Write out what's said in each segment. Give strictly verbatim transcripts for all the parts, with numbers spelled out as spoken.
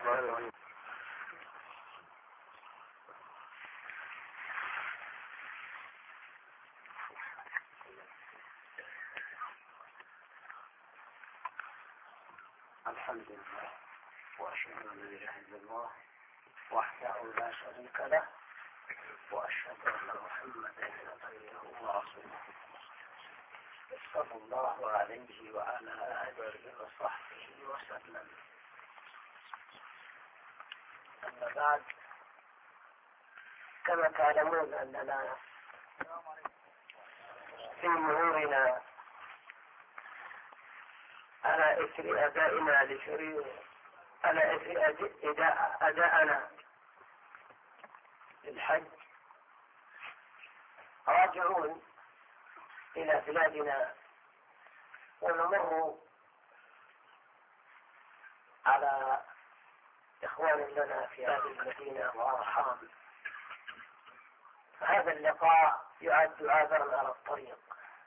الرحمن الرحيم. الحمد لله وأشهد أن لا إله إلا الله وحده لا شريك له وأشهد أن محمدا عبده ورسوله صلى الله عليه وعلى آله وصحبه وسلم. أما بعد، كما تعلمون أننا في مرورنا على إثر أدائنا لشريع على إثر أداء أداءنا للحج راجعون إلى بلادنا، ونمر على إخوان لنا في هذه المدينة وأرحام. هذا اللقاء يعد عابرا على الطريق.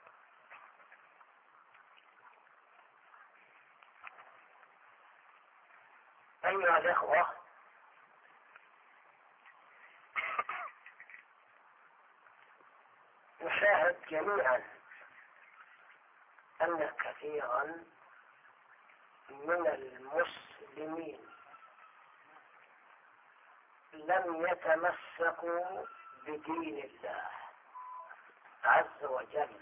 أيها الإخوة، نشاهد جميعا أن كثيرا من المسلمين لم يتمسكوا بدين الله عز وجل،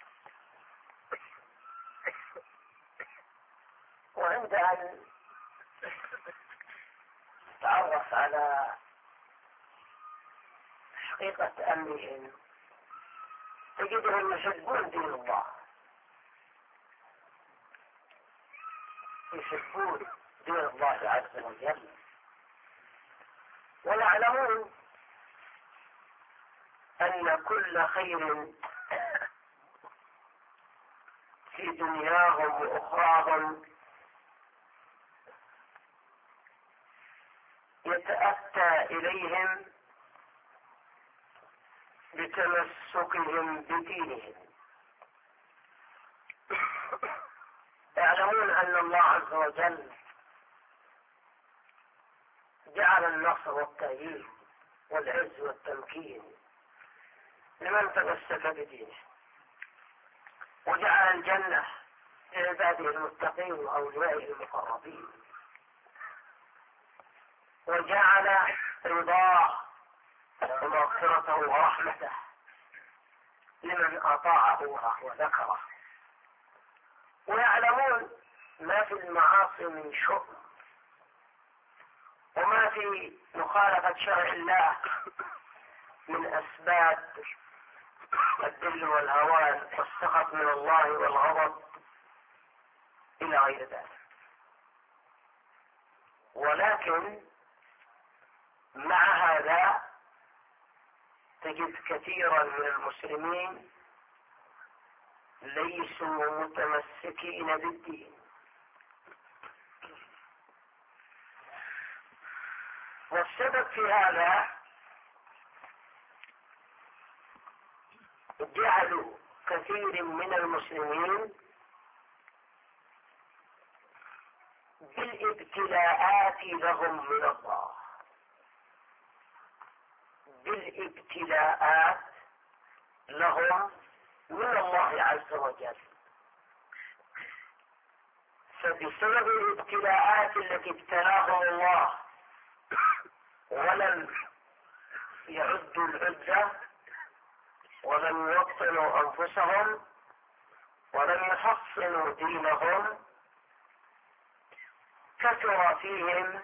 وعند أن تعرف على حقيقة أمرهم تجدهم يحبون دين الله، يحبون دين الله عز وجل، ويعلمون أن كل خير في دنياهم وأخراهم يتأتى إليهم بتمسكهم بدينهم. يعلمون أن الله عز وجل جعل النصر والتأييد والعز والتمكين لمن تمسك بدينه، وجعل الجنة لعباده المتقين وأوليائه المقربين، وجعل رضاه ومغفرته ورحمته لمن أطاعه وذكره. ويعلمون ما في المعاصي من شؤم، وما في مخالفة شرع الله من أسباب الذل والهوان والسخط من الله والغضب إلى غير ذلك. ولكن مع هذا تجد كثيرا من المسلمين ليسوا متمسكين بالدين، والسبب في هذا جعلوا كثير من المسلمين بالابتلاءات لهم من الله، بالابتلاءات لهم من الله عز وجل. فبسبب الابتلاءات التي ابتلاهم الله ولم يعدوا العدة ولم يوطنوا أنفسهم ولم يحصنوا دينهم، كثر فيهم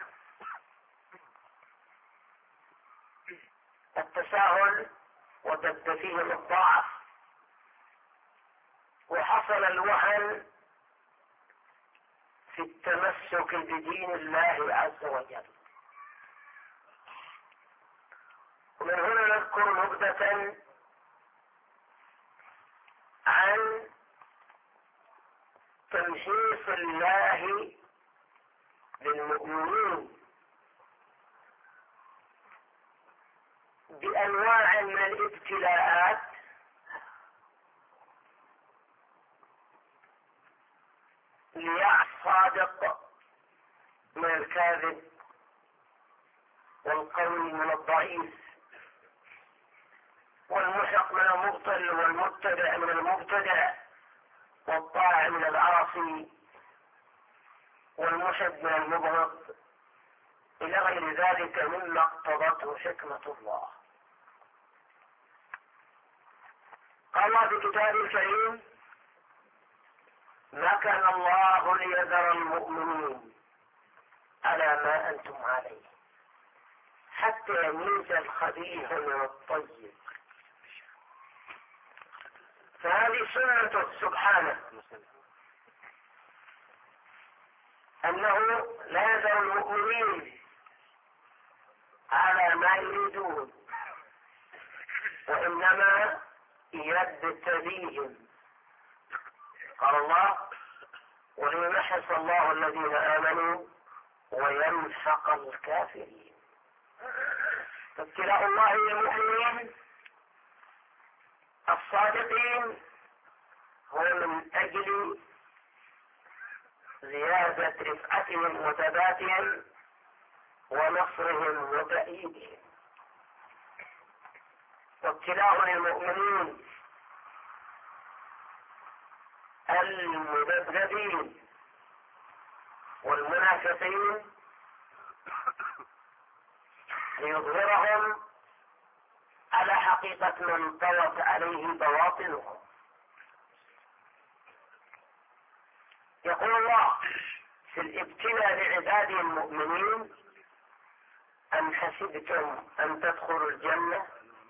التساهل ودب فيهم الضعف، وحصل الوهن في التمسك بدين الله عز وجل. ومن هنا نذكر نبذة عن تمحيص الله للمؤمنين بأنواع من الابتلاءات ليعص صادق من الكاذب والقوي من الضعيف، والمحق من المبطل، والمبتدع من المبتدع، والطاع من العاصي، والمحب من المبغض، إلى غير ذلك مما اقتضته حكمة الله. قال الله في كتابه الكريم: ما كان الله ليذر المؤمنين على ما أنتم عليه حتى يميز الخبيث من الطيب. فهذه سنة سبحانه، أنه لا يذر المؤمنين على ما يريدون، وإنما يبتليهم. قال الله: وليمحص الله الذين آمنوا ويمحق الكافرين. فابتلاء الله للمؤمنين الصادقين هو من أجل زيادة رفعتهم وثباتهم ونصرهم وتأييدهم. وابتلاء للمؤمنين المذبذبين والمنافقين ليظهرهم على حقيقة من طوت عليه بواطنهم. يقول الله في الابتلاء لعباده المؤمنين: أم حسبتم أن تدخلوا الجنة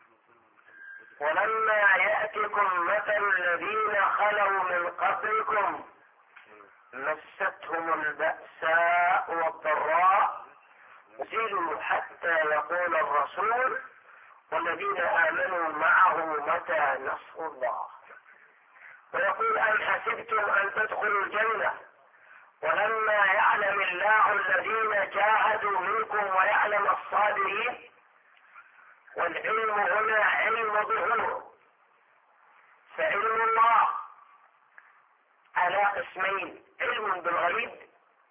ولما يأتكم مثل الذين خلوا من قبلكم مستهم البأساء والضراء زلوا حتى يقول الرسول والذين آمنوا معه متى نصر الله. ويقول: أم حسبتم أن تدخلوا الجنة ولما يعلم الله الذين جاهدوا منكم ويعلم الصابرين. والعلم هنا علم ظهور، فعلم الله على قسمين: علم بالغيب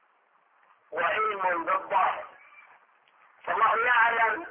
وعلم بالظاهر. فالله يعلم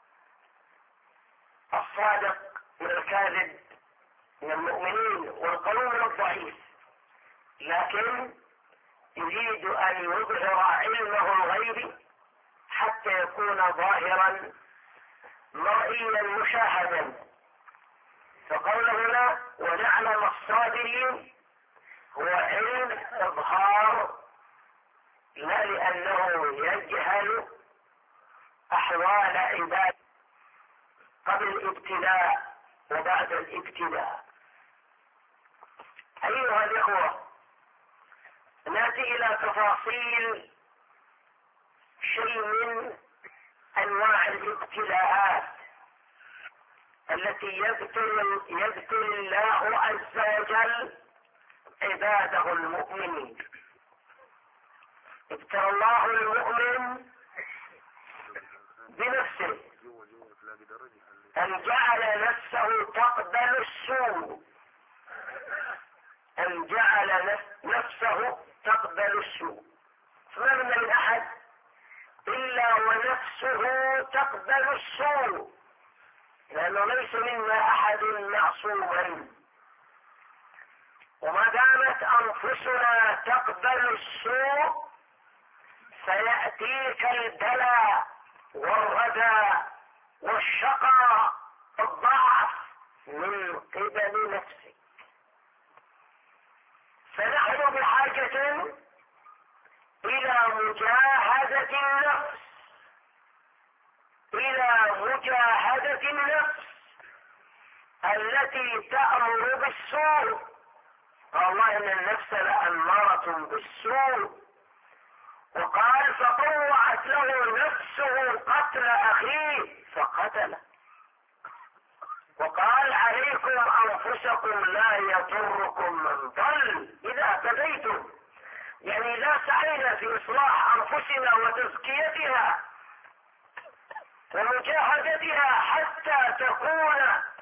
الصادق من الكاذب من المؤمنين والقوي من الضعيف، لكن يريد أن يظهر علمه الغيب حتى يكون ظاهرا مرئيا مشاهدا. فقوله هنا: ونعلم الصابرين، هو علم إظهار، لا لأنه يجهل أحوال عباد قبل الابتلاء وبعد الابتلاء. أيها الإخوة، نأتي إلى تفاصيل شيء من أنواع الابتلاءات التي يبتلي يبتلي الله عز وجل عباده المؤمنين. ابتلى الله المؤمن بنفسه، أن جعل نفسه تقبل السوء، أن جعل نفسه تقبل السوء. فما من من أحد إلا ونفسه تقبل السوء، لأنه ليس منا أحد معصوما. وما دامت أنفسنا تقبل السوء سيأتيك البلاء والردى والشقاء الضعف من قبل نفسك. فنحن بحاجة إلى مجاهدة النفس، إلى مجاهدة النفس التي تأمر بالسوء. قال الله: إن النفس لأمارة بالسوء. وقال: فطوعت له نفسه قتل أخيه فقتله. وقال: عليكم أنفسكم لا يضركم من ضل إذا اهتديتم. يعني لا سعينا في إصلاح أنفسنا وتزكيتها ومجاهدتها حتى تكون